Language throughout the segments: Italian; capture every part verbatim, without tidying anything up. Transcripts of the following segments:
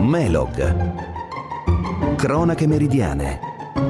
Melog. Cronache meridiane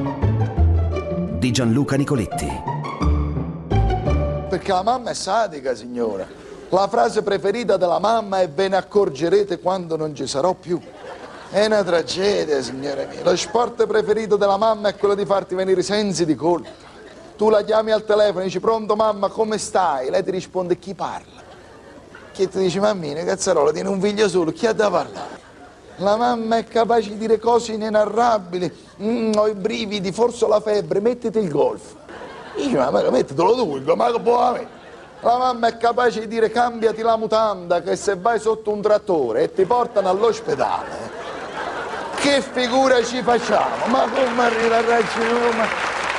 di Gianluca Nicoletti. Perché la mamma è sadica, signora. La frase preferita della mamma è: ve ne accorgerete quando non ci sarò più. È una tragedia, signore mie. Lo sport preferito della mamma è quello di farti venire i sensi di colpa. Tu la chiami al telefono e dici: pronto mamma, come stai? Lei ti risponde: chi parla? Chi ti dice: mammina, cazzarola, tiene un figlio solo, chi ha da parlare? La mamma è capace di dire cose inenarrabili. Mm, ho i brividi, forse ho la febbre, mettiti il golf. Dice: ma mettetelo tu, ma che può avere? La mamma è capace di dire: cambiati la mutanda, che se vai sotto un trattore e ti portano all'ospedale, che figura ci facciamo? Ma come arriva a raggiungere?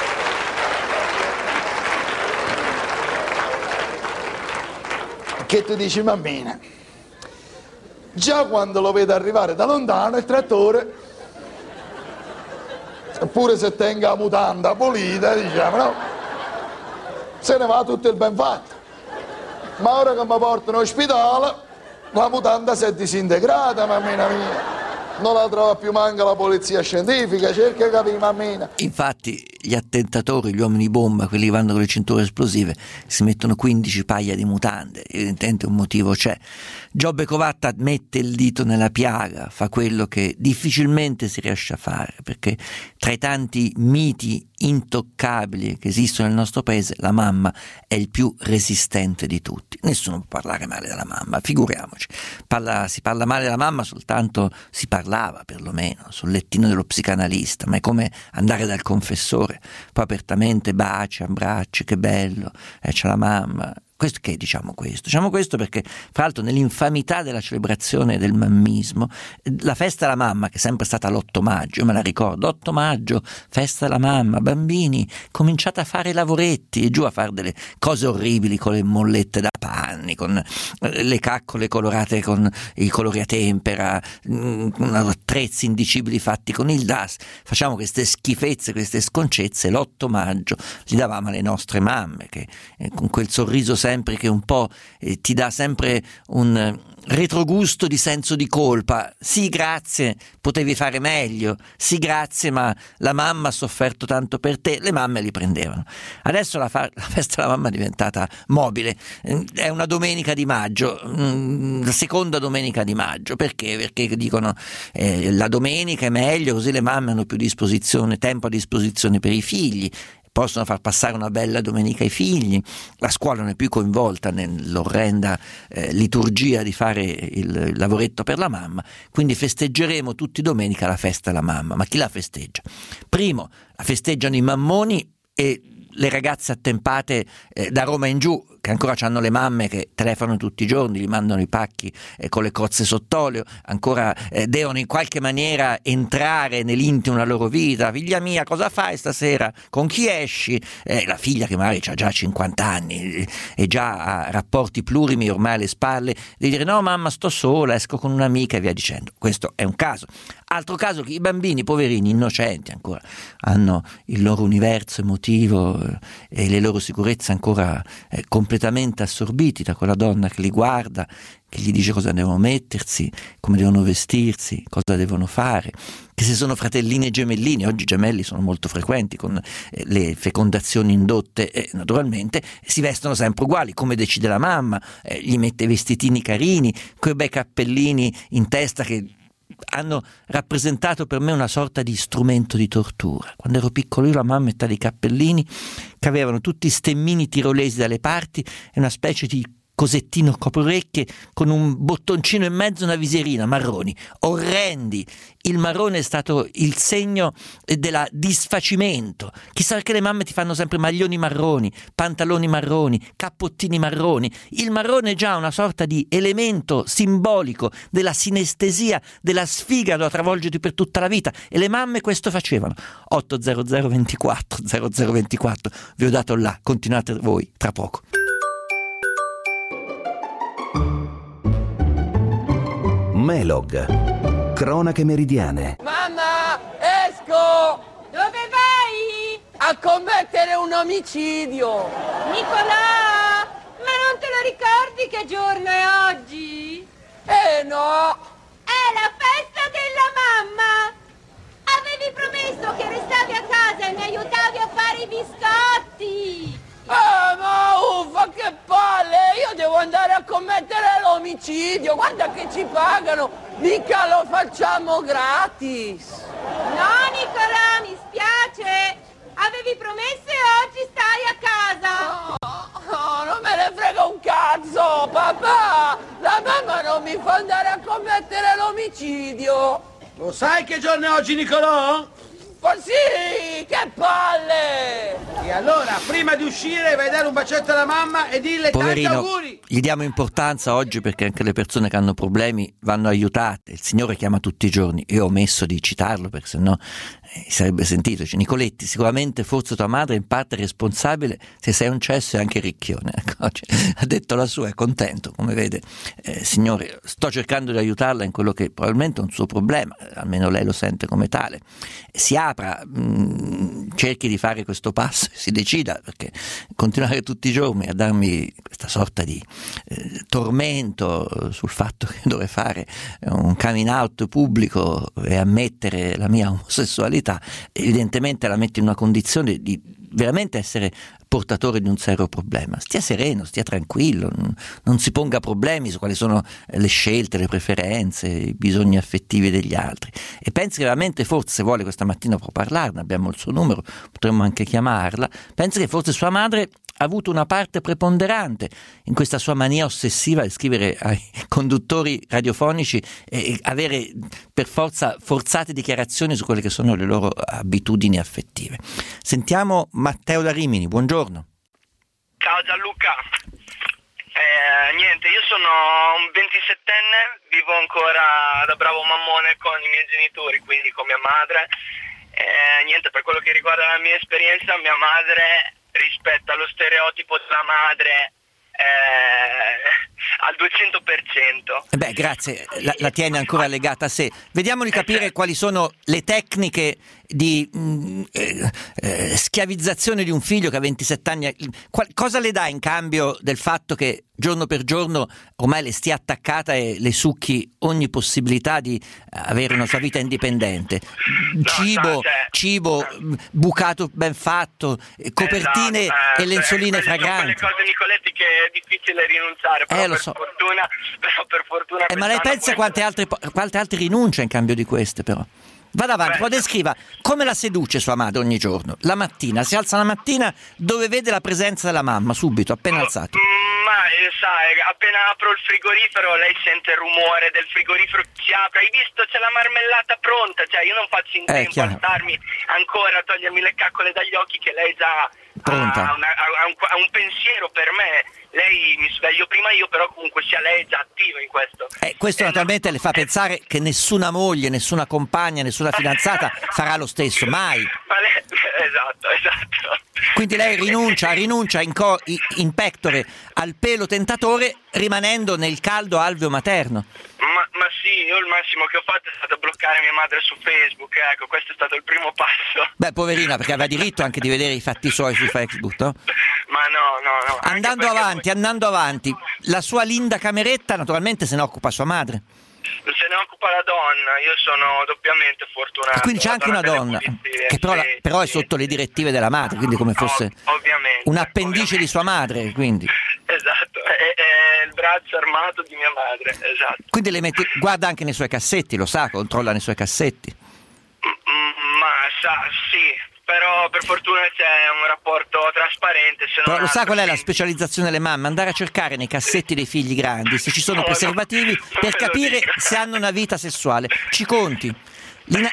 Che tu dici: mammina, già quando lo vedo arrivare da lontano il trattore, pure se tenga la mutanda pulita, diciamo, no, se ne va tutto il ben fatto. Ma ora che mi portano in ospedale, la mutanda si è disintegrata, mammina mia. Non la trova più manca la polizia scientifica, cerca di capire, mammina. Infatti gli attentatori, gli uomini bomba, quelli che vanno con le cinture esplosive, si mettono quindici paia di mutande, evidentemente un motivo c'è. Giobbe Covatta mette il dito nella piaga, fa quello che difficilmente si riesce a fare, perché tra i tanti miti intoccabili che esistono nel nostro paese, la mamma è il più resistente di tutti. Nessuno può parlare male della mamma, figuriamoci. Parla, si parla male della mamma soltanto, si parlava perlomeno sul lettino dello psicanalista, ma è come andare dal confessore, poi apertamente baci, abbracci, che bello, eh, c'è la mamma. Questo che diciamo questo? Diciamo questo perché, fra l'altro, nell'infamità della celebrazione del mammismo, la festa della mamma, che è sempre stata l'otto maggio, io me la ricordo, otto maggio, festa della mamma, bambini, cominciate a fare i lavoretti e giù a fare delle cose orribili con le mollette da panni, con le caccole colorate con i colori a tempera, attrezzi indicibili fatti con il D A S. Facciamo queste schifezze, queste sconcezze, l'otto maggio li davamo alle nostre mamme, che eh, con quel sorriso sempre che un po' eh, ti dà sempre un eh, retrogusto di senso di colpa. Sì, grazie, potevi fare meglio. Sì, grazie, ma la mamma ha sofferto tanto per te. Le mamme li prendevano. Adesso la, fa- la festa della mamma è diventata mobile. È una domenica di maggio, mm, la seconda domenica di maggio. Perché? Perché dicono eh, la domenica è meglio, così le mamme hanno più disposizione, tempo a disposizione per i figli, possono far passare una bella domenica ai figli, la scuola non è più coinvolta nell'orrenda eh, liturgia di fare il, il lavoretto per la mamma, quindi festeggeremo tutti domenica la festa della mamma. Ma chi la festeggia? Primo, la festeggiano i mammoni e le ragazze attempate eh, da Roma in giù, che ancora hanno le mamme che telefonano tutti i giorni, gli mandano i pacchi eh, con le cozze sott'olio, ancora eh, devono in qualche maniera entrare nell'intimo della loro vita. Figlia mia, cosa fai stasera? Con chi esci? Eh, la figlia che magari ha già cinquanta anni e già ha rapporti plurimi ormai alle spalle, di dire: no mamma, sto sola, esco con un'amica e via dicendo. Questo è un caso. Altro caso che i bambini, poverini, innocenti ancora, hanno il loro universo emotivo eh, e le loro sicurezze ancora eh, completamente assorbiti da quella donna che li guarda, che gli dice cosa devono mettersi, come devono vestirsi, cosa devono fare, che se sono fratellini e gemellini, oggi i gemelli sono molto frequenti con eh, le fecondazioni indotte, e naturalmente si vestono sempre uguali, come decide la mamma, eh, gli mette vestitini carini, quei bei cappellini in testa che hanno rappresentato per me una sorta di strumento di tortura. Quando ero piccolo io, la mamma metteva dei cappellini che avevano tutti stemmini tirolesi dalle parti e una specie di cosettino coprorecchie con un bottoncino in mezzo e una visierina, marroni, orrendi. Il marrone è stato il segno della disfacimento. Chissà perché le mamme ti fanno sempre maglioni marroni, pantaloni marroni, cappottini marroni. Il marrone è già una sorta di elemento simbolico della sinestesia, della sfiga da travolgerti per tutta la vita, e le mamme questo facevano. otto zero zero ventiquattro zero zero ventiquattro, vi ho dato là, continuate voi tra poco. Melog. Cronache meridiane. Mamma, esco! Dove vai? A commettere un omicidio! Nicolò, ma non te lo ricordi che giorno è oggi? Eh no! È la festa della mamma? Avevi promesso che restavi a casa e mi aiutavi a fare i biscotti. Eh, ma uffa, che palle! Io devo andare a commettere l'omicidio! Guarda che ci pagano! Mica lo facciamo gratis! No, Nicolò, mi spiace. Avevi promesso e oggi stai a casa. No, no, non me ne frega un cazzo, papà! La mamma non mi fa andare a commettere l'omicidio! Lo sai che giorno è oggi, Nicolò? Ma sì, che palle! E allora, prima di uscire, vai a dare un bacetto alla mamma e dille Poverino, tanti auguri! gli diamo importanza oggi perché anche le persone che hanno problemi vanno aiutate. Il Signore chiama tutti i giorni. Io ho omesso di citarlo perché sennò eh, sarebbe sentito. Cioè, Nicoletti, sicuramente forse tua madre è in parte responsabile se sei un cesso e anche ricchione. Ecco, cioè, ha detto la sua, è contento, come vede. Eh, signore, sto cercando di aiutarla in quello che probabilmente è un suo problema, almeno lei lo sente come tale. Si apra, mh, cerchi di fare questo passo e si decida, perché continuare tutti i giorni a darmi questa sorta di eh, tormento sul fatto che dovrei fare un coming out pubblico e ammettere la mia omosessualità, evidentemente la mette in una condizione di veramente essere portatore di un serio problema. Stia sereno, stia tranquillo, non, non si ponga problemi su quali sono le scelte, le preferenze, i bisogni affettivi degli altri, e pensi che veramente, forse, se vuole questa mattina può parlarne, abbiamo il suo numero, potremmo anche chiamarla, pensi che forse sua madre ha avuto una parte preponderante in questa sua mania ossessiva di scrivere ai conduttori radiofonici e avere per forza forzate dichiarazioni su quelle che sono le loro abitudini affettive. Sentiamo Matteo da Rimini, buongiorno. Ciao Gianluca, eh, niente, io sono un ventisettenne, vivo ancora da bravo mammone con i miei genitori, quindi con mia madre. Eh, niente, per quello che riguarda la mia esperienza, mia madre rispetto allo stereotipo della madre eh, al duecento per cento. Eh beh, grazie, la, la tiene ancora legata a sé. Vediamo di capire quali sono le tecniche di mh, eh, eh, schiavizzazione di un figlio che ha ventisette anni. Qual, cosa le dà in cambio del fatto che giorno per giorno ormai le stia attaccata e le succhi ogni possibilità di avere una sua vita indipendente? Cibo, no, cioè, cibo, bucato ben fatto, copertine esatto, e lenzoline eh, fragranti. Sono quelle cose, Nicoletti, che è difficile rinunciare, però, Eh, lo per, so. fortuna, però per fortuna Eh, ma lei pensa quante altre, quante altre rinuncia in cambio di queste, però? Vada avanti, poi descriva come la seduce sua madre ogni giorno. La mattina, si alza la mattina dove vede la presenza della mamma, subito, appena alzato. Ma eh, sai, appena apro il frigorifero lei sente il rumore del frigorifero che si apre. Hai visto, c'è la marmellata pronta, cioè io non faccio in Eh, tempo chiaro. a starmi ancora a togliermi le caccole dagli occhi, che lei già Pronta. ha, una- ha un, ha un pensiero per me. Lei mi sveglio prima io, però comunque sia lei è già attiva in questo. Eh, questo Eh, naturalmente no, le fa eh, pensare che nessuna moglie, nessuna compagna, nessuna fidanzata farà lo stesso, mai. ma lei- esatto, esatto. Quindi lei rinuncia, rinuncia in, co- in pectore al pelo tentatore, rimanendo nel caldo alveo materno. Ma, ma sì, io il massimo che ho fatto è stato bloccare mia madre su Facebook, ecco, questo è stato il primo passo. Beh, poverina, perché aveva diritto anche di vedere i fatti suoi su Facebook, no? Ma no, no, no. anche Andando perché avanti, andando avanti, la sua linda cameretta naturalmente se ne occupa sua madre. poi se ne occupa la donna, io sono doppiamente fortunato. E quindi c'è anche una delle donna, pulizie, che però, sì, però è sì. sotto le direttive della madre, quindi come fosse Ov- ovviamente, un'appendice ovviamente. di sua madre, quindi. Esatto, è, è il braccio armato di mia madre, esatto. Quindi le mette, guarda anche nei suoi cassetti, lo sa, controlla nei suoi cassetti. Mm, Ma sa, sì, però per fortuna c'è un rapporto trasparente. Se Però non lo sa altro, qual è la quindi- specializzazione delle mamme? Andare a cercare nei cassetti dei figli grandi se ci sono No, no, preservativi non per me lo capire dica. se hanno una vita sessuale. Ci conti. L'ina-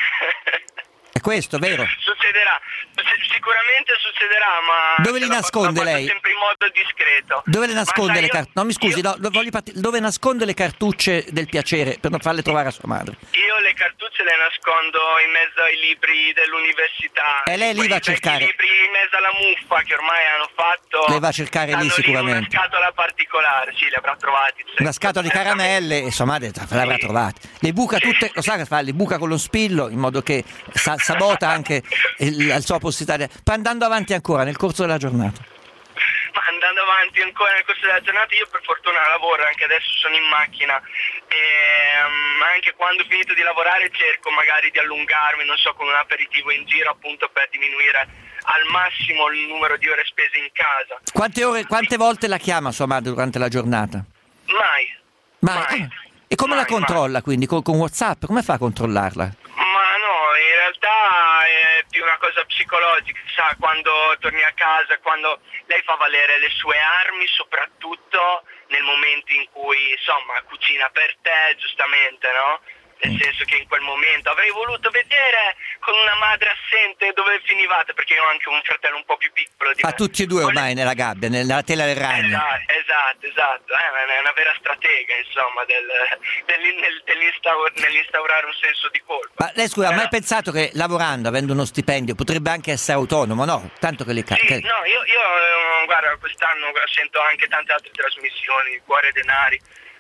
È questo, vero? Succederà, S- sicuramente succederà, ma Dove li ce la fa- nasconde la faccio lei? sempre in modo discreto. Dove le Ma nasconde sai, le io- cartucce? No, mi scusi, io- no, lo voglio part- dove nasconde le cartucce del piacere per non farle trovare a sua madre? Io le cartucce le nascondo in mezzo ai libri dell'università. E lei lì Quei va a vecchi cercare. libri in mezzo alla muffa che ormai hanno fatto. Le va a cercare lì stanno in sicuramente. una scatola particolare, sì, le avrà trovati. sì. Una scatola di caramelle e sua madre l'avrà trovata. Le buca tutte, lo sa che fa? Le buca con lo spillo in modo che sa- sabota anche il- la sua possibilità. Poi andando avanti ancora nel corso della giornata. Ma andando andando avanti ancora nel corso della giornata, io per fortuna lavoro, anche adesso sono in macchina e um, anche quando ho finito di lavorare cerco magari di allungarmi, non so, con un aperitivo in giro, appunto per diminuire al massimo il numero di ore spese in casa. Quante ore, quante volte la chiama sua madre durante la giornata? Mai. Mai. mai. Ah, e come mai, la controlla mai. quindi? Con, con WhatsApp? Come fa a controllarla? Ma no, in realtà è più una cosa psicologica, sa, quando torni a casa, quando lei fa valere le sue armi, soprattutto nel momento in cui, insomma, cucina per te, giustamente, no? Nel senso che in quel momento avrei voluto vedere con una madre assente dove finivate, perché io ho anche un fratello un po' più piccolo di A me. tutti e due ormai nella gabbia, nella tela del ragno. Esatto, esatto, esatto. Eh, è una vera stratega, insomma, del, dell'in- dell'instaur- nell'instaurare un senso di colpa. Ma lei scusa, ha mai Però- pensato che lavorando, avendo uno stipendio, potrebbe anche essere autonomo? No, tanto che le ca- Sì, che- no, io, io eh, guarda, quest'anno sento anche tante altre trasmissioni, Cuore e Denari.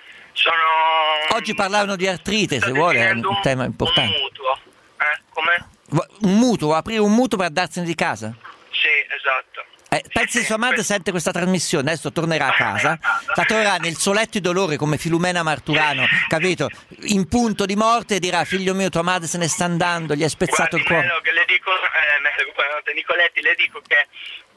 Sono... Oggi parlavano di artrite, sto se vuole, è definendo un tema importante. Un mutuo, eh, come? Un mutuo, aprire un mutuo per andarsene di casa? Sì, esatto. Eh, pensi sua madre sente questa trasmissione, adesso tornerà a casa, la troverà nel suo letto di dolore come Filumena Marturano, capito? In punto di morte e dirà: figlio mio, tua madre se ne sta andando, gli hai spezzato Guardi, il cuore. Melo, che le dico, eh, Melo, buonanotte, Nicoletti, le dico che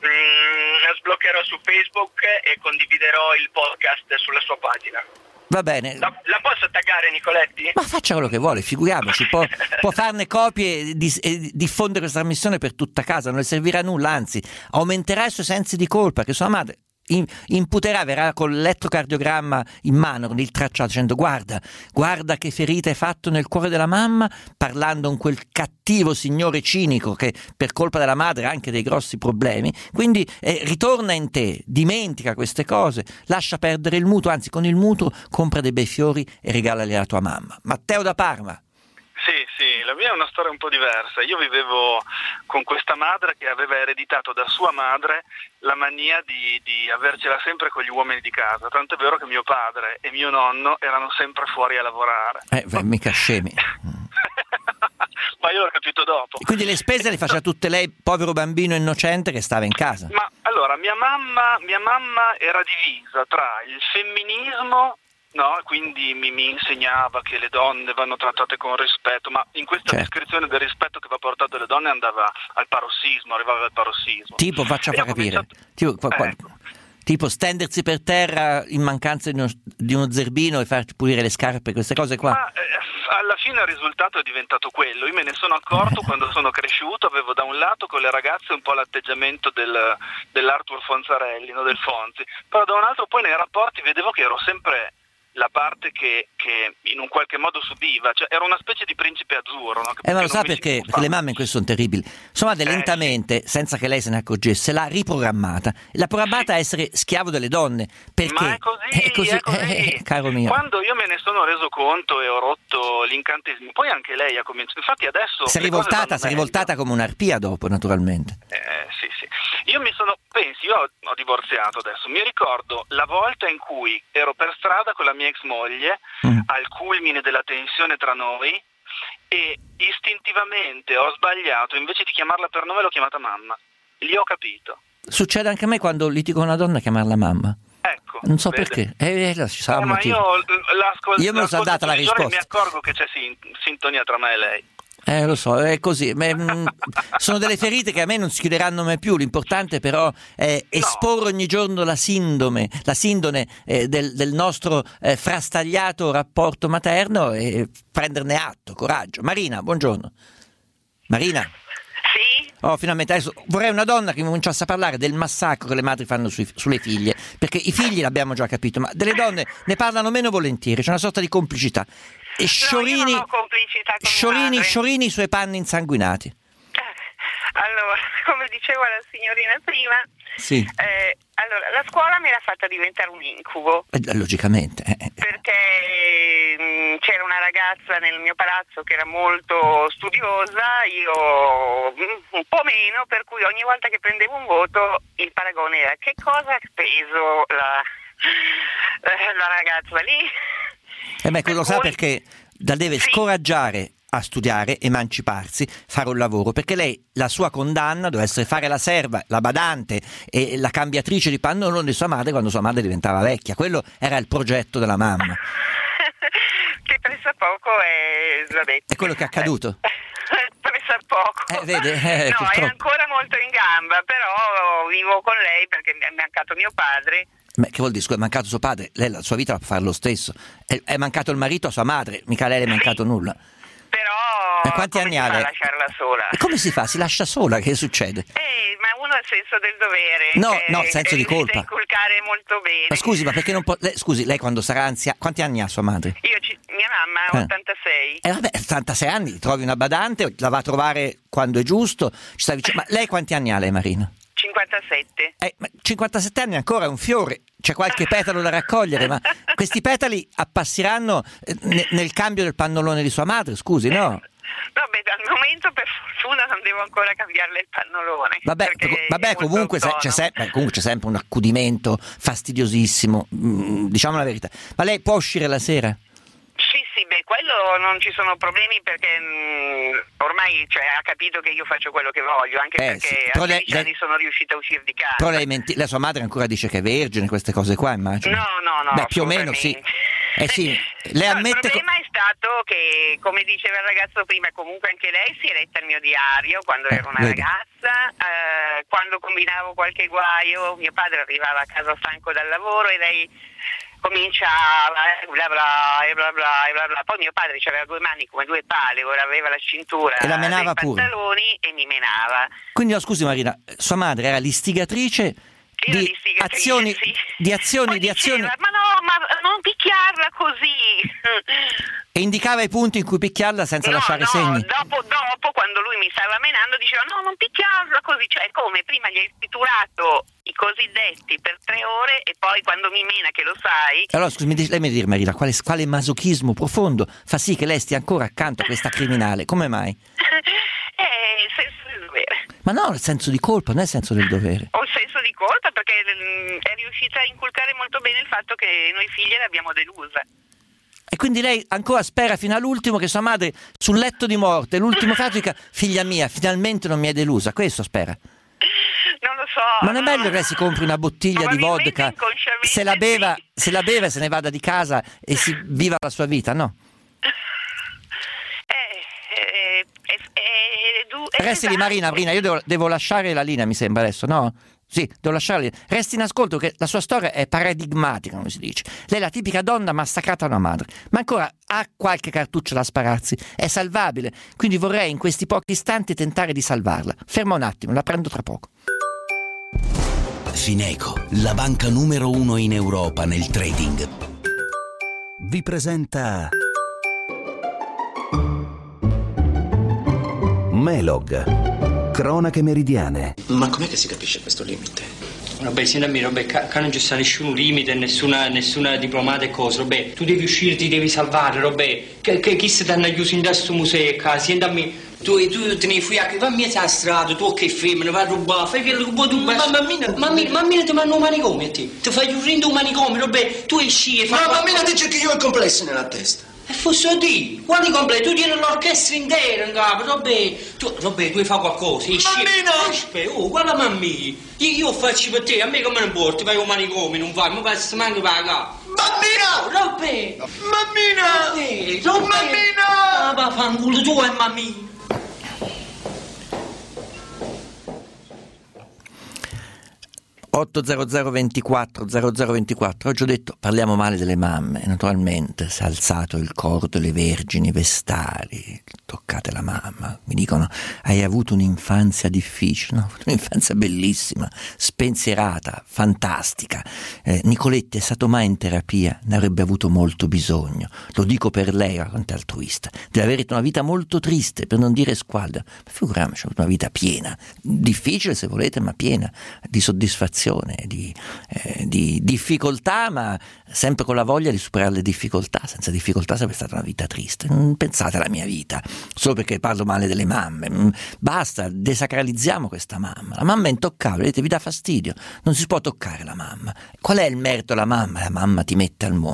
mm, la sbloccherò su Facebook e condividerò il podcast sulla sua pagina. Va bene. La, la posso taggare, Nicoletti? Ma faccia quello che vuole, figuriamoci, può, può farne copie e, dis- e diffondere questa trasmissione per tutta casa, non le servirà a nulla, anzi aumenterà i suoi sensi di colpa, che sua madre in- imputerà, verrà con l'elettrocardiogramma in mano, con il tracciato, dicendo: guarda, guarda che ferita hai fatto nel cuore della mamma, parlando con quel cattivo signore cinico che per colpa della madre ha anche dei grossi problemi, quindi eh, ritorna in te, dimentica queste cose, lascia perdere il mutuo, anzi con il mutuo compra dei bei fiori e regalali alla tua mamma. Matteo da Parma. Sì, sì, la mia è una storia un po' diversa. Io vivevo con questa madre che aveva ereditato da sua madre la mania di, di avercela sempre con gli uomini di casa, tanto è vero che mio padre e mio nonno erano sempre fuori a lavorare. Eh, beh, mica scemi. Ma io l'ho capito dopo. Quindi le spese le faceva tutte lei, povero bambino innocente che stava in casa. Ma allora, mia mamma, mia mamma era divisa tra il femminismo, no? Quindi mi, mi insegnava che le donne vanno trattate con rispetto, ma in questa Certo. descrizione del rispetto che va portato alle donne andava al parossismo, arrivava al parossismo. Tipo, faccia E fa ho capire, cominciato- tipo, qua- qua- Ecco. tipo stendersi per terra in mancanza di uno, di uno zerbino e farci pulire le scarpe, queste cose qua. Ma eh, alla fine il risultato è diventato quello. Io me ne sono accorto quando sono cresciuto, avevo da un lato con le ragazze un po' l'atteggiamento del, dell'Arthur Fonzarelli, no, del Fonzi, però da un altro poi nei rapporti vedevo che ero sempre la parte che, che in un qualche modo subiva, cioè ero una specie di principe azzurro, no? Che- Eh, ma che lo non sa mi si perché? occupava. Perché le mamme in questo sono terribili. Sua madre Eh, lentamente, senza che lei se ne accorgesse, l'ha riprogrammata. L'ha programmata a essere schiavo delle donne. Perché? Ma è così, È così, è così. eh, caro mio. Quando io me ne sono reso conto e ho rotto l'incantesimo, poi anche lei ha cominciato. Infatti adesso Si è le cose rivoltata, vanno si è meglio. rivoltata come un'arpia dopo, naturalmente. Eh, sì, sì. Io mi sono, pensi, io ho, ho divorziato adesso, mi ricordo la volta in cui ero per strada con la mia ex moglie, Mm. al culmine della tensione tra noi, e istintivamente ho sbagliato, invece di chiamarla per nome l'ho chiamata mamma. Lì ho capito. Succede anche a me quando litigo con una donna a chiamarla mamma. Ecco. Non so vede? perché. Eh, eh, ci sarà Eh, un ma motivo. io l'ascol- Io me lo so l'ascolto data la tutti i giorni e risposta. mi accorgo che c'è sin- sintonia tra me e lei. Eh, lo so, è così. Ma, mm, sono delle ferite che a me non si chiuderanno mai più. L'importante però è esporre ogni giorno la sindrome, la sindone eh, del, del nostro eh, frastagliato rapporto materno e prenderne atto, coraggio. Marina, buongiorno. Marina? Sì? Oh, finalmente adesso vorrei una donna che mi cominciasse a parlare del massacro che le madri fanno sui- sulle figlie, perché i figli l'abbiamo già capito, ma delle donne ne parlano meno volentieri, c'è una sorta di complicità. E Sciorini, no, io non ho complicità con Sciorini, mia madre. Sciorini i suoi panni insanguinati. Allora, come diceva la signorina prima, Sì, eh, allora, la scuola me l'ha fatta diventare un incubo, eh, logicamente. eh, eh. perché mh, c'era una ragazza nel mio palazzo che era molto studiosa, io mh, un po' meno, per cui ogni volta che prendevo un voto il paragone era: che cosa ha speso la, la ragazza lì? Eh beh, Per lo sa cui- perché la deve Sì. scoraggiare a studiare, emanciparsi, fare un lavoro, perché lei, la sua condanna doveva essere fare la serva, la badante e la cambiatrice di pannolone di sua madre quando sua madre diventava vecchia. Quello era il progetto della mamma. Che pressappoco è, vabbè. È quello che è accaduto. Pressappoco. Eh, vede, eh, no, purtroppo. è ancora molto in gamba, però vivo con lei perché mi è mancato mio padre. Ma che vuol dire? Scusa, è mancato suo padre, lei la sua vita la può fare lo stesso. È, è mancato il marito a sua madre, mica lei le è mancato sì. nulla. Però e quanti anni ha lei? Lasciarla sola. E come si fa? Si lascia sola? Che succede? Eh, ma uno ha il senso del dovere. No, che, no, senso che di colpa. inculcare molto bene. Ma scusi, ma perché non può... Lei, scusi, lei quando sarà anziana... Quanti anni ha sua madre? Io, ci... mia mamma ha Eh. ottantasei. E eh vabbè, ottantasei anni, trovi una badante, la va a trovare quando è giusto. Ci sta vicino. Ma lei quanti anni ha lei, Marina? cinquantasette. Eh, ma cinquantasette anni ancora è un fiore, c'è qualche petalo da raccogliere, ma questi petali appassiranno eh, ne- nel cambio del pannolone di sua madre, scusi, no? Vabbè, al momento per fortuna non devo ancora cambiarle il pannolone. Vabbè, vabbè comunque se- c'è, sempre, comunque c'è sempre un accudimento fastidiosissimo, mm, diciamo la verità. Ma lei può uscire la sera? Sì, sì, beh, quello non ci sono problemi perché mh, ormai cioè, ha capito che io faccio quello che voglio, anche Eh, perché sì, a però lei- sedici anni lei- sono riuscita a uscire di casa. Però lei menti- la sua madre ancora dice che è vergine, queste cose qua, immagino. No, no, no. Beh, più o meno sì. Eh sì, lei No, ammette... il problema è stato che, come diceva il ragazzo prima, comunque anche lei si è letta il mio diario quando Eh, ero una vedi. ragazza, eh, quando combinavo qualche guaio, mio padre arrivava a casa stanco dal lavoro e lei cominciava, eh, bla bla, e bla bla, e bla bla. Poi mio padre aveva due mani come due pale, ora aveva la cintura E la menava dei pure. pantaloni e mi menava. Quindi, no, scusi Marina, sua madre era l'istigatrice Io di l'istigatrice, azioni, sì. di azioni, Poi di azioni, diceva, ma no, ma non picchiarla così. e indicava i punti in cui picchiarla senza no, lasciare no, segni. Dopo, dopo, quando lui mi stava menando, diceva no, non picchiarla così, cioè come prima gli hai piturato i cosiddetti per tre ore e poi quando mi mena, che lo sai. Allora, scusi, mi dice- lei mi dice, Marina, quale, quale masochismo profondo fa sì che lei stia ancora accanto a questa criminale? Come mai? Eh, il senso del dovere. Ma no, il senso di colpa, non è il senso del dovere. Ho il senso di colpa perché mm, è riuscita a inculcare molto bene il fatto che noi figlie l'abbiamo delusa. E quindi lei ancora spera fino all'ultimo che sua madre sul letto di morte, l'ultimo fatto dica, figlia mia, finalmente non mi hai delusa, questo spera. Non lo so. Ma non è meglio che lei si compri una bottiglia di Probabilmente vodka, inconsciamente se la beva, sì. se la beva e se ne vada di casa e si viva la sua vita, no? Eh, eh, eh, eh, du- eh, Resti lì, esatto. Marina, Marina, io devo, devo lasciare la linea, mi sembra adesso, no? Sì, devo lasciarla. Resti in ascolto, che la sua storia è paradigmatica, come si dice. Lei è la tipica donna massacrata da una madre, ma ancora ha qualche cartuccio da spararsi, è salvabile, quindi vorrei in questi pochi istanti tentare di salvarla. Ferma un attimo, la prendo tra poco. Fineco, la banca numero uno in Europa nel trading, Vi presenta Melog, cronache meridiane. Ma com'è che si capisce questo limite? Vabbè, senti, vabbè, qua non ci sta nessun limite, nessuna, nessuna diplomata e cosa, vabbè, tu devi uscire, ti devi salvare, vabbè, che, che, chi si danno chiuso in questo museo, qua, senti a me, tu, tu te ne fui a che va a mezzo alla strada, tu che femmina, vai a rubare, fai quello che vuoi tu, ma mammina, mammina, mammina ti mandano un manicomio a te, ti fai chiudere un manicomio, vabbè, tu esci e fai... Ma mammina dice che io ho i complessi nella testa. E fosse di, quali completi? Tu tieni l'orchestra intera in capo, vabbè, tu, vabbè, tu fai qualcosa, esci... Mammina! Aspetta, oh, guarda mammina, io, io faccio per te, a me come ne porti, vai a un manicomio, non vai, ma vai a manco pagare. Mammina! Robbe! Mammina! Robbe! Robbe! Mammina! Ah, va, fanculo, tu è mammina! otto zero zero ventiquattro zero zero ventiquattro. Oggi ho detto parliamo male delle mamme, naturalmente si è alzato il coro delle vergini vestali, toccate la mamma, mi dicono hai avuto un'infanzia difficile, no, ho avuto un'infanzia bellissima, spensierata, fantastica. eh, Nicoletti è stato mai in terapia? Ne avrebbe avuto molto bisogno, lo dico per lei, quanto è altruista, deve avere una vita molto triste, per non dire squalida, ma figuriamoci, ha avuto una vita piena, difficile se volete, ma piena di soddisfazione, Di, eh, di difficoltà, ma sempre con la voglia di superare le difficoltà. Senza difficoltà sarebbe stata una vita triste. Non pensate alla mia vita solo perché parlo male delle mamme. Basta, desacralizziamo questa mamma. La mamma è intoccabile, vedete, vi dà fastidio, non si può toccare la mamma. Qual è il merito della mamma? La mamma ti mette al mondo.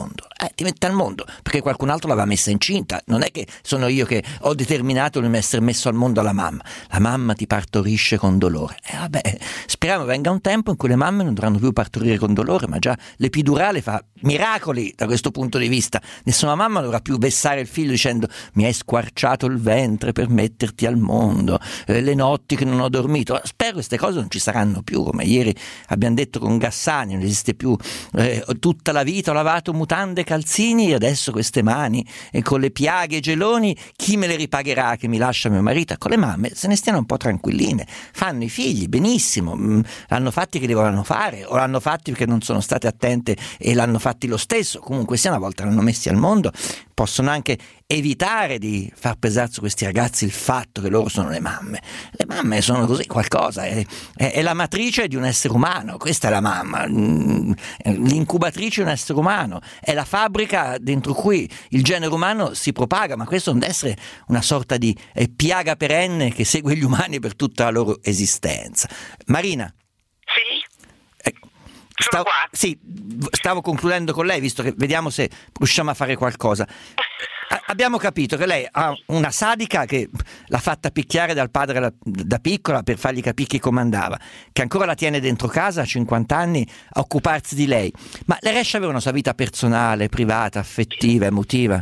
eh, ti mette al mondo perché qualcun altro l'aveva messa incinta. Non è che sono io che ho determinato di essere messo al mondo alla mamma. La mamma ti partorisce con dolore. E eh, vabbè, speriamo venga un tempo in cui le mamme non dovranno più partorire con dolore, ma già l'epidurale fa miracoli da questo punto di vista. Nessuna mamma dovrà più vessare il figlio dicendo mi hai squarciato il ventre per metterti al mondo, eh, le notti che non ho dormito. Spero queste cose non ci saranno più, come ieri abbiamo detto con Gassani, non esiste più eh, tutta la vita ho lavato mutande e calzini e adesso queste mani e con le piaghe e geloni chi me le ripagherà che mi lascia mio marito? Con le mamme se ne stiano un po' tranquilline, fanno i figli benissimo, mh, l'hanno fatti che li volevano fare o l'hanno fatti perché non sono state attente e l'hanno fatti lo stesso, comunque sia una volta l'hanno messi al mondo possono anche evitare di far pesare su questi ragazzi il fatto che loro sono le mamme. Le mamme sono così qualcosa, è, è, è la matrice di un essere umano, questa è la mamma, l'incubatrice di un essere umano, è la fabbrica dentro cui il genere umano si propaga, ma questo non deve essere una sorta di eh, piaga perenne che segue gli umani per tutta la loro esistenza. Marina? Sì? Eh, stavo, sì, stavo concludendo con lei, visto che vediamo se riusciamo a fare qualcosa. Abbiamo capito che lei ha una sadica che l'ha fatta picchiare dal padre da, da piccola per fargli capire chi comandava, che ancora la tiene dentro casa a cinquanta anni a occuparsi di lei. Ma le riesce ad avere una sua vita personale, privata, affettiva, emotiva?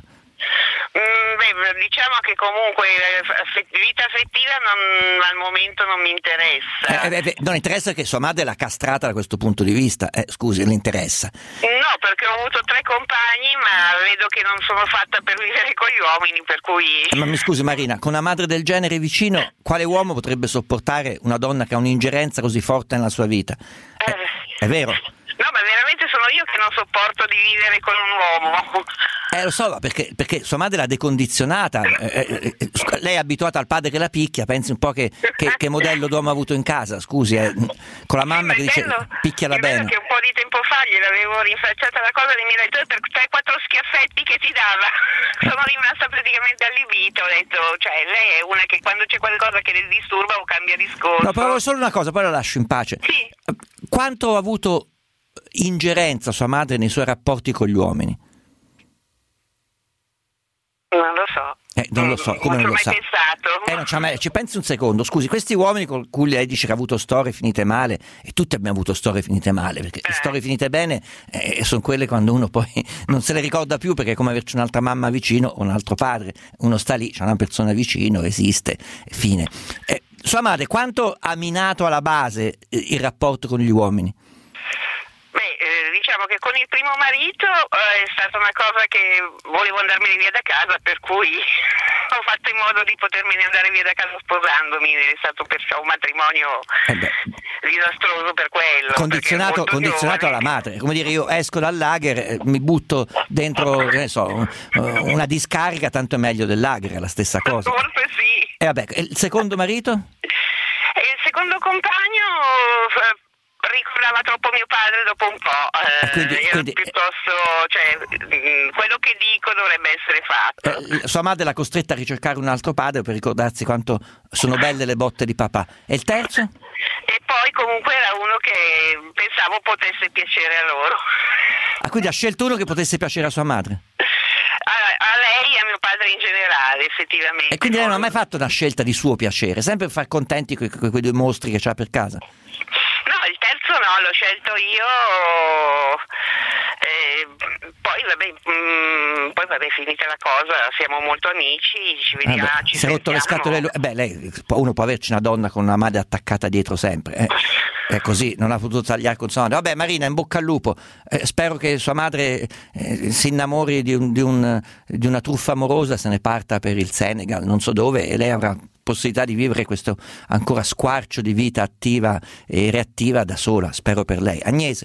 Mm, beh, diciamo che comunque vita affettiva non, al momento non mi interessa. Eh, eh, non interessa che sua madre l'ha castrata da questo punto di vista, eh, scusi, le interessa? No, perché ho avuto tre compagni, ma vedo che non sono fatta per vivere con gli uomini, per cui... Eh, ma mi scusi Marina, con una madre del genere vicino, quale uomo potrebbe sopportare una donna che ha un'ingerenza così forte nella sua vita? Eh, è vero? No, ma veramente sono io che non sopporto di vivere con un uomo. Eh, lo so, perché, perché sua madre l'ha decondizionata. Eh, eh, lei è abituata al padre che la picchia, pensi un po' che, che, che modello d'uomo ha avuto in casa, scusi, eh, con la mamma sì, che dice bello, picchiala bene. Che un po' di tempo fa gliel'avevo rinfacciata la cosa di mille per tre quattro schiaffetti che ti dava. Sono rimasta praticamente allibita, ho detto, cioè lei è una che quando c'è qualcosa che le disturba o cambia discorso. No, però solo una cosa, poi la lascio in pace. Sì. Quanto ha avuto ingerenza sua madre nei suoi rapporti con gli uomini? Non lo so. Eh, non lo so, come non, non lo sa? Eh, non mai, ci pensi un secondo, scusi, questi uomini con cui lei dice che ha avuto storie finite male, e tutti abbiamo avuto storie finite male, perché eh. le storie finite bene eh, sono quelle quando uno poi non se le ricorda più, perché è come averci un'altra mamma vicino o un altro padre, uno sta lì, c'è una persona vicino, esiste, fine. Eh, sua madre quanto ha minato alla base il rapporto con gli uomini? Diciamo che con il primo marito eh, è stata una cosa che volevo andarmene via da casa, per cui ho fatto in modo di potermene andare via da casa sposandomi, è stato perciò un matrimonio eh disastroso per quello. Condizionato, condizionato alla madre, come dire, io esco dal lager, eh, mi butto dentro, che ne so, una discarica, tanto è meglio del lager, è la stessa cosa. Forse sì. E vabbè, il secondo marito? E il secondo compagno... ricordava troppo mio padre dopo un po', eh, quindi, era quindi, piuttosto, cioè, quello che dico dovrebbe essere fatto. Eh, sua madre l'ha costretta a ricercare un altro padre per ricordarsi quanto sono belle le botte di papà. E il terzo? E poi comunque era uno che pensavo potesse piacere a loro. Ah, quindi ha scelto uno che potesse piacere a sua madre? A, a lei e a mio padre in generale, effettivamente. E quindi lei non ha mai fatto una scelta di suo piacere, sempre per far contenti quei, quei due mostri che c'ha per casa? No, il terzo no, l'ho scelto io, eh, poi vabbè, mh, poi vabbè, finita la cosa, siamo molto amici, ci vediamo, ah, beh, ci si è rotto le scatole lui. Eh beh, lei, uno può averci una donna con una madre attaccata dietro sempre, eh. È così, non ha potuto tagliare con sua madre. Vabbè Marina, in bocca al lupo, eh, spero che sua madre eh, si innamori di, un, di, un, di una truffa amorosa, se ne parta per il Senegal, non so dove, e lei avrà possibilità di vivere questo ancora squarcio di vita attiva e reattiva da sola, spero per lei. Agnese.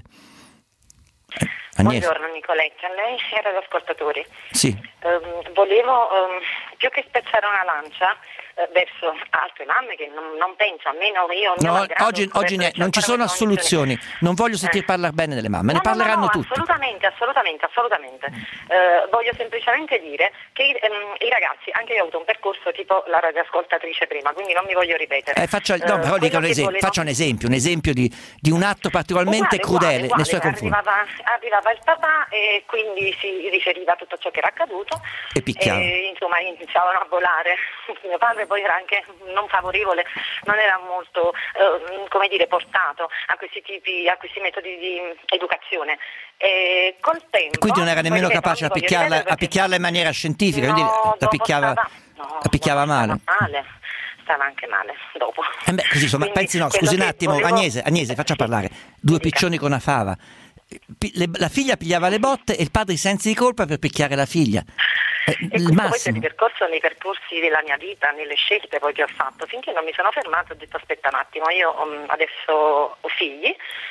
Agnese. Buongiorno Nicoletta, lei era l'ascoltatore. Sì. Um, volevo um, più che spezzare una lancia eh, verso altre mamme che non, non penso, almeno io mio No, malgrado, oggi, oggi ne- non ci sono assoluzioni, non voglio sentir parlare bene delle mamme, ne No, no, parleranno no, no, tutti. assolutamente, assolutamente, assolutamente. Eh, voglio semplicemente dire che i, ehm, i ragazzi, anche io ho avuto un percorso tipo la radioascoltatrice prima, quindi non mi voglio ripetere. Eh, faccia, no, Eh, però dica un quello che esempio, volevo- faccia un esempio, un esempio di, di un atto particolarmente Uguale, crudele uguale, nei suoi uguale. confronti. Arrivava, arrivava il papà e quindi si riferiva a tutto ciò che era accaduto E picchiava. e insomma iniziavano a volare. Mio padre poi era anche non favorevole, non era molto eh, come dire portato a questi tipi, a questi metodi di educazione. E col tempo Quindi non era poi nemmeno ripeto, capace a non mi voglio picchiarla, ripetere a picchiarla in maniera scientifica, No, quindi la dopo picchiava, stava- no, la picchiava no, male. stava male, stava anche male dopo. Eh beh, così insomma, Quindi pensi no, quello scusi un che attimo, volevo- Agnese, Agnese, faccia parlare. Due piccioni con una fava. Pi- le- la figlia pigliava le botte e il padre i sensi di colpa per picchiare la figlia. Eh, E il questo poi si è massimo. ripercorso nei percorsi della mia vita, nelle scelte poi che ho fatto, finché non mi sono fermata ho detto aspetta un attimo, io um, adesso ho figli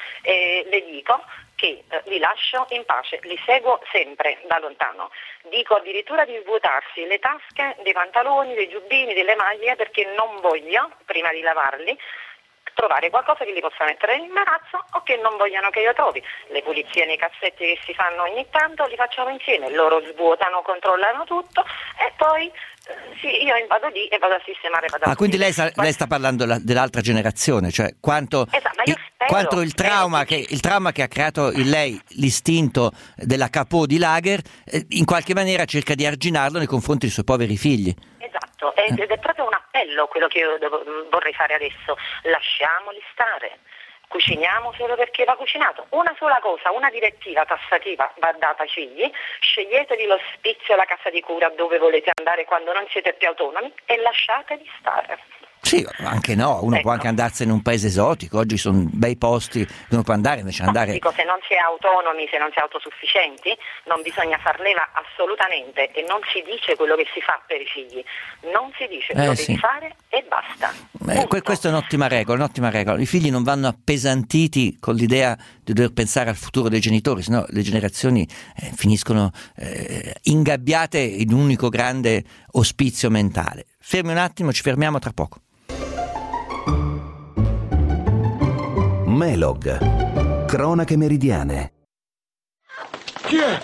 e le dico che eh, li lascio in pace, li seguo sempre da lontano. Dico addirittura di svuotarsi le tasche dei pantaloni, dei giubbini, delle maglie perché non voglio, prima di lavarli, trovare qualcosa che li possa mettere in imbarazzo o che non vogliano che io trovi. Le pulizie nei cassetti che si fanno ogni tanto li facciamo insieme, loro svuotano, controllano tutto e poi eh, sì, io vado lì e vado a sistemare. Vado a Ah, quindi lei, pulire. sa- lei sta parlando la- dell'altra generazione, cioè quanto, Esatto, ma io il, spero, quanto il, spero trauma che- che, il trauma che ha creato in lei l'istinto della capò di Lager eh, in qualche maniera cerca di arginarlo nei confronti dei suoi poveri figli. Esatto, ed ed è proprio un appello quello che io devo- vorrei fare adesso. Lasciamoli stare, cuciniamo solo perché va cucinato. Una sola cosa, una direttiva tassativa va data ai figli: sceglietevi l'ospizio e la casa di cura dove volete andare quando non siete più autonomi e lasciateli stare. Sì, anche no, uno può anche andarsene in un paese esotico, oggi sono bei posti dove uno può andare, invece andare... Dico, se non si è autonomi, se non si è autosufficienti, non bisogna far leva assolutamente e non si dice quello che si fa per i figli, non si dice Eh, lo sì. devi fare e basta. Eh, que- questa è un'ottima regola, un'ottima regola. I figli non vanno appesantiti con l'idea di dover pensare al futuro dei genitori, sennò le generazioni eh, finiscono eh, ingabbiate in un unico grande ospizio mentale. Fermi un attimo, ci fermiamo tra poco. Melog. Cronache meridiane. Chi è?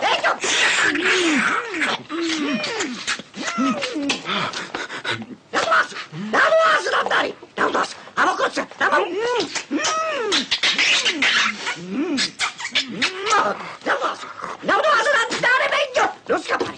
Non scappare!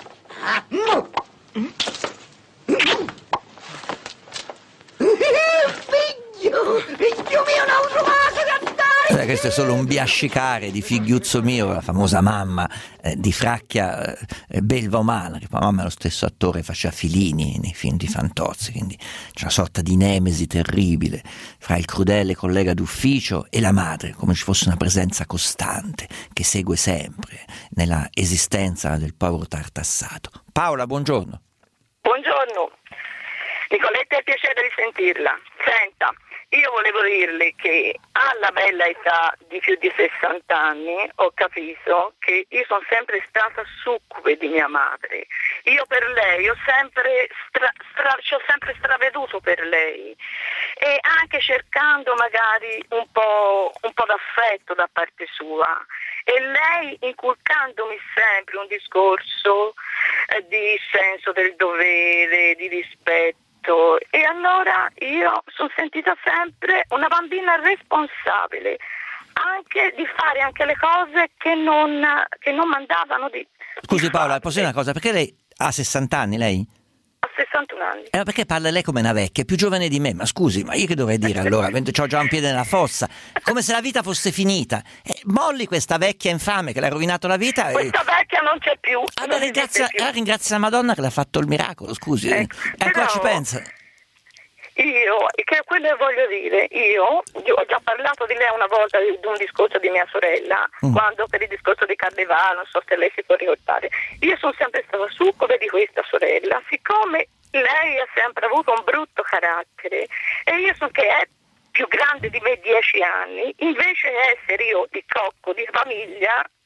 Figlio! Figlio mio, non trovate da andare! Eh, questo è solo un biascicare di Figliuzzo mio, la famosa mamma eh, di Fracchia eh, Belva Umana, che poi mamma è lo stesso attore che faceva Filini nei film di Fantozzi, quindi c'è una sorta di nemesi terribile fra il crudele collega d'ufficio e la madre, come ci fosse una presenza costante che segue sempre nella esistenza del povero tartassato. Paola, buongiorno. Buongiorno, Nicoletta, è piacere di sentirla. Senta, io volevo dirle che alla bella età di più di sessanta anni ho capito che io sono sempre stata succube di mia madre. Io per lei ho sempre, stra, stra, ci ho sempre straveduto per lei e anche cercando magari un po', un po' d'affetto da parte sua. E lei inculcandomi sempre un discorso eh, di senso del dovere, di rispetto. E allora io sono sentita sempre una bambina responsabile anche di fare anche le cose che non, che non mandavano di... Scusi Paola, posso dire una cosa, perché lei ha sessanta anni, lei? A sessantuno anni. Eh, perché parla lei come una vecchia, è più giovane di me, ma scusi, ma io che dovrei dire allora? Ho già un piede nella fossa, come se la vita fosse finita. Eh, molli questa vecchia infame che le ha rovinato la vita. Questa e... vecchia non c'è più. Ah, non beh, ringrazia, esiste più. ah, ringrazia la Madonna che le ha fatto il miracolo, scusi. Eh, eh. E ancora però- ci pensa. Io, che quello che voglio dire, io, io ho già parlato di lei una volta di, di un discorso di mia sorella, Mm. quando per il discorso di Carnevale, non so se lei si può ricordare, io sono sempre stata succube di questa sorella, siccome lei ha sempre avuto un brutto carattere e io so che è più grande di me dieci anni, invece di essere io di cocco, di famiglia,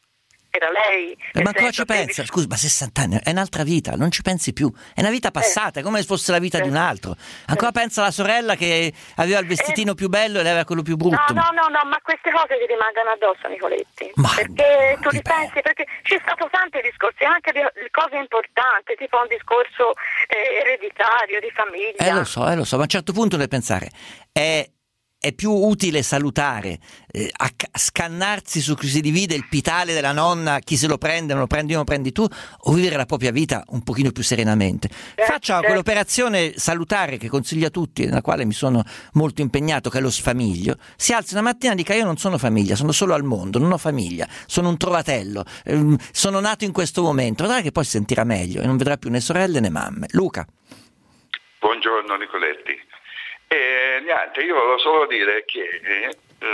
era lei. Eh, ma ancora ci pensa? Scusa, ma sessanta anni è un'altra vita, non ci pensi più, è una vita passata, è come se fosse la vita eh. di un altro. Ancora eh. pensa alla sorella che aveva il vestitino eh. più bello e lei aveva quello più brutto. No, no, no, no, ma queste cose ti rimangono addosso, Nicoletti. Ma perché tu li pensi, perché c'è stato tanti discorsi, anche di cose importanti, tipo un discorso eh, ereditario, di famiglia. Eh lo so, eh lo so, ma a un certo punto devi pensare, è È più utile salutare, eh, a scannarsi su chi si divide il pitale della nonna, chi se lo prende, non lo prendi io, non lo prendi tu, o vivere la propria vita un pochino più serenamente. Certo, Faccia certo. quell'operazione salutare che consiglio a tutti, nella quale mi sono molto impegnato, che è lo sfamiglio. Si alza una mattina e dica: io non sono famiglia, sono solo al mondo, non ho famiglia, sono un trovatello, ehm, sono nato in questo momento. Vedrà che poi si sentirà meglio e non vedrà più né sorelle né mamme. Luca. Buongiorno Nicoletti. E niente, io volevo solo dire che eh,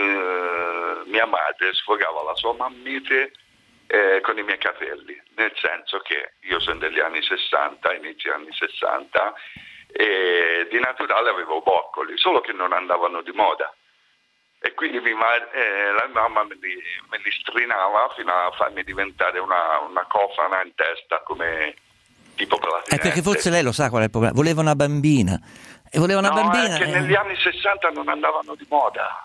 mia madre sfogava la sua mammite eh, con i miei capelli, nel senso che io sono degli anni sessanta, inizio anni sessanta, e di naturale avevo boccoli, solo che non andavano di moda. E quindi mi, eh, la mamma me li, me li strinava fino a farmi diventare una, una cofana in testa, come tipo platinette. È perché forse lei lo sa qual è il problema, voleva una bambina. E voleva una no, bambina. È che negli anni sessanta non andavano di moda.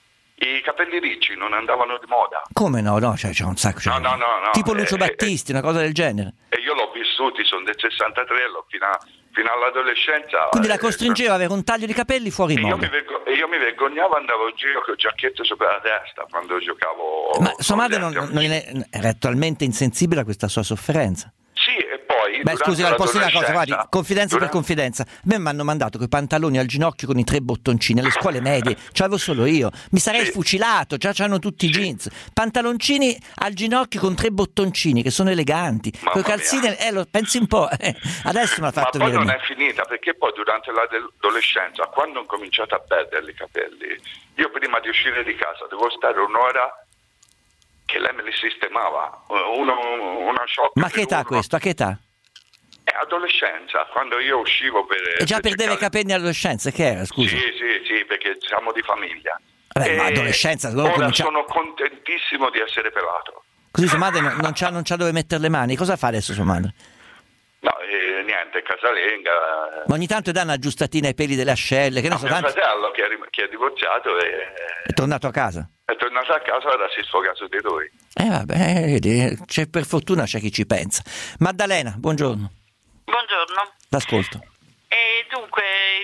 I capelli ricci non andavano di moda. Come no? No, cioè, c'è un sacco. Cioè, no, no, no, no. Tipo Lucio eh, Battisti, eh, una cosa del genere. E io l'ho vissuti, sono del sessantatré, l'ho fino, a, fino all'adolescenza. Quindi la eh, costringeva ad avere un taglio di capelli fuori e moda. io mi, vergo- e io mi vergognavo, andavo in giro con il giacchetto sopra la testa quando giocavo. Ma sua madre non, non è, era attualmente insensibile a questa sua sofferenza? Sì, e poi Beh, scusi, la posso dire una cosa, guardi, confidenza durante... per confidenza. A me mi hanno mandato quei pantaloni al ginocchio con i tre bottoncini alle scuole medie, ce l'avevo solo io. Mi sarei sì. fucilato, già c'hanno tutti i jeans. Pantaloncini al ginocchio con tre bottoncini che sono eleganti. Con i calzini, eh, lo, pensi un po', eh, adesso mi ha fatto Ma poi venire. non è finita, perché poi durante l'adolescenza, quando ho cominciato a perdere i capelli, io prima di uscire di casa devo stare un'ora che lei me li sistemava, uno, una shock. Ma che età uno. questo? A che età? È adolescenza, quando io uscivo per... E già per perdeva i capelli all'adolescenza, che era, scusa? Sì, sì, sì, perché siamo di famiglia. Vabbè, ma adolescenza... Ora comincia... sono contentissimo di essere pelato. Così sua madre non, non, c'ha, non c'ha dove mettere le mani, cosa fa adesso sua madre? No, eh, niente, casalenga. Ma ogni tanto dà una aggiustatina ai peli delle ascelle, che non no, so mio tanti... fratello che è, che è divorziato e... È tornato a casa? È tornato a casa e ora si sfoga su di lui. Eh vabbè, vedi, c'è, per fortuna c'è chi ci pensa. Maddalena, buongiorno. Buongiorno. L'ascolto. E dunque,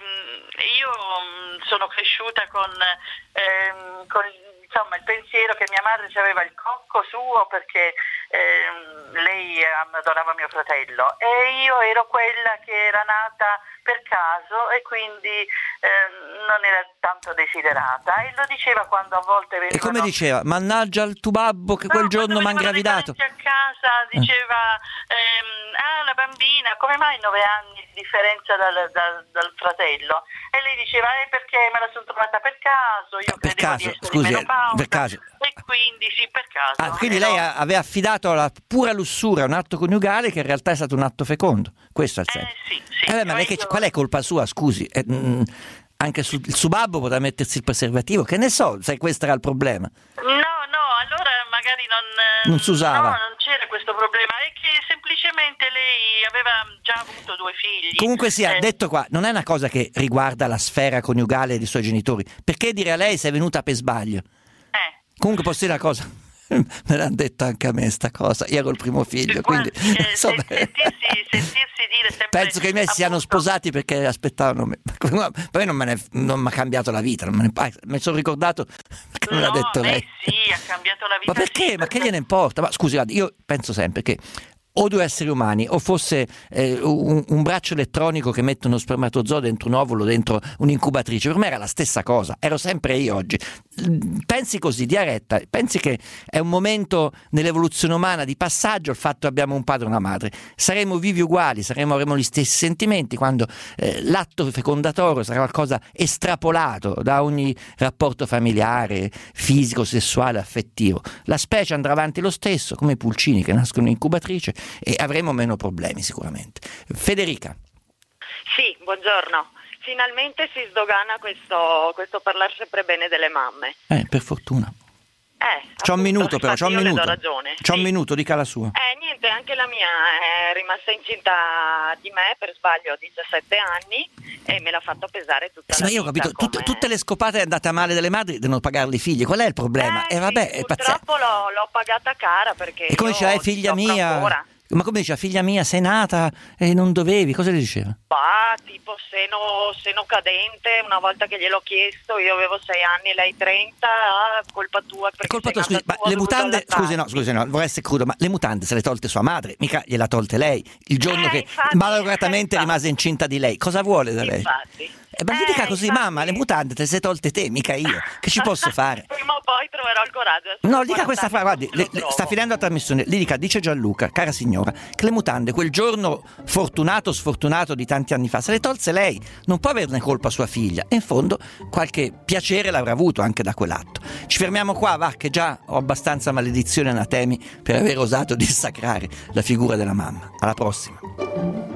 io sono cresciuta con, ehm, con insomma, il pensiero che mia madre aveva il cocco suo perché ehm, lei adorava mio fratello e io ero quella che era nata per caso e quindi ehm, non era tanto desiderata e lo diceva quando a volte venivano... E come diceva? Mannaggia il tuo babbo che no, quel giorno mi ha ingravidato. A casa diceva ehm, ah la bambina, come mai nove anni di differenza dal, dal, dal fratello? E lei diceva eh perché me la sono trovata per caso, io per credevo caso, di essere scusi, menopausa, per caso. E quindi sì, per caso. Ah, quindi lei no. aveva affidato alla pura lussuria un atto coniugale che in realtà è stato un atto fecondo. Questo è il senso. Eh, sì, sì. Eh, beh, ma lei che, io... qual è colpa sua, scusi? Eh, mh, anche sul, il suo babbo poteva mettersi il preservativo, che ne so, se questo era il problema. No, no, allora magari non... Non si usava. No, non c'era questo problema, è che semplicemente lei aveva già avuto due figli. Comunque sia, eh. detto qua, non è una cosa che riguarda la sfera coniugale dei suoi genitori. Perché dire a lei se è venuta per sbaglio? Eh. Comunque posso dire una cosa, me l'hanno detto anche a me sta cosa, io ero il primo figlio, quindi eh, insomma, sentirsi, sentirsi dire sempre, penso che i miei si siano sposati perché aspettavano me. Poi non me non mi ha cambiato la vita, non me ne, me sono ricordato che me l'ha no, detto lei. lei sì, ha cambiato la vita. Ma perché? Sì, ma che gliene importa? Ma scusi, guardi, io penso sempre che o due esseri umani o fosse eh, un, un braccio elettronico che mette uno spermatozoo dentro un ovulo, dentro un'incubatrice, per me era la stessa cosa, ero sempre io oggi. Pensi così, dia retta, pensi che è un momento nell'evoluzione umana di passaggio il fatto che abbiamo un padre e una madre, saremo vivi uguali, saremo, avremo gli stessi sentimenti quando eh, l'atto fecondatorio sarà qualcosa estrapolato da ogni rapporto familiare, fisico, sessuale, affettivo. La specie andrà avanti lo stesso, come i pulcini che nascono in incubatrice, e avremo meno problemi sicuramente. Federica. Sì, buongiorno. Finalmente si sdogana questo, questo parlare sempre bene delle mamme. Eh, per fortuna. Eh, C'ho un minuto però, infatti c'ho un io le do minuto. ragione. C'ho un Sì. minuto, dica la sua. Eh, niente, anche la mia è rimasta incinta di me per sbaglio a diciassette anni e me l'ha fatto pesare tutta Sì, la ma io ho vita capito, tut- come- tutte le scopate andate male delle madri devono pagarle i figli, qual è il problema? E eh, vabbè, è pazzesco. Purtroppo l'ho, l'ho pagata cara perché E come io diceva, eh, ci figlia soffro mia, ancora. ma come diceva, figlia mia, sei nata e non dovevi, cosa le diceva? Bah, tipo seno, seno cadente, una volta che gliel'ho chiesto, io avevo sei anni, lei trenta, ah, colpa tua. È colpa tua, sei scusi, nata ma tu, ho le dovuto mutande, allattarti. scusi no, scusi no, vorrei essere crudo, ma le mutande se le tolte sua madre, mica gliela tolte lei, il giorno Eh, che infatti, malauguratamente rimase incinta di lei, cosa vuole da lei? Infatti. Eh, ma gli dica così, mamma, le mutande te le sei tolte te, mica io, che ci posso fare? Prima o poi troverò il coraggio. No, dica questa frase, guardi, le- le- sta finendo la trasmissione, gli dica, dice Gianluca, cara signora, che le mutande quel giorno fortunato o sfortunato di tanti anni fa se le tolse lei, non può averne colpa sua figlia, e in fondo qualche piacere l'avrà avuto anche da quell'atto. Ci fermiamo qua, va, che già ho abbastanza maledizioni e anatemi per aver osato dissacrare la figura della mamma. Alla prossima.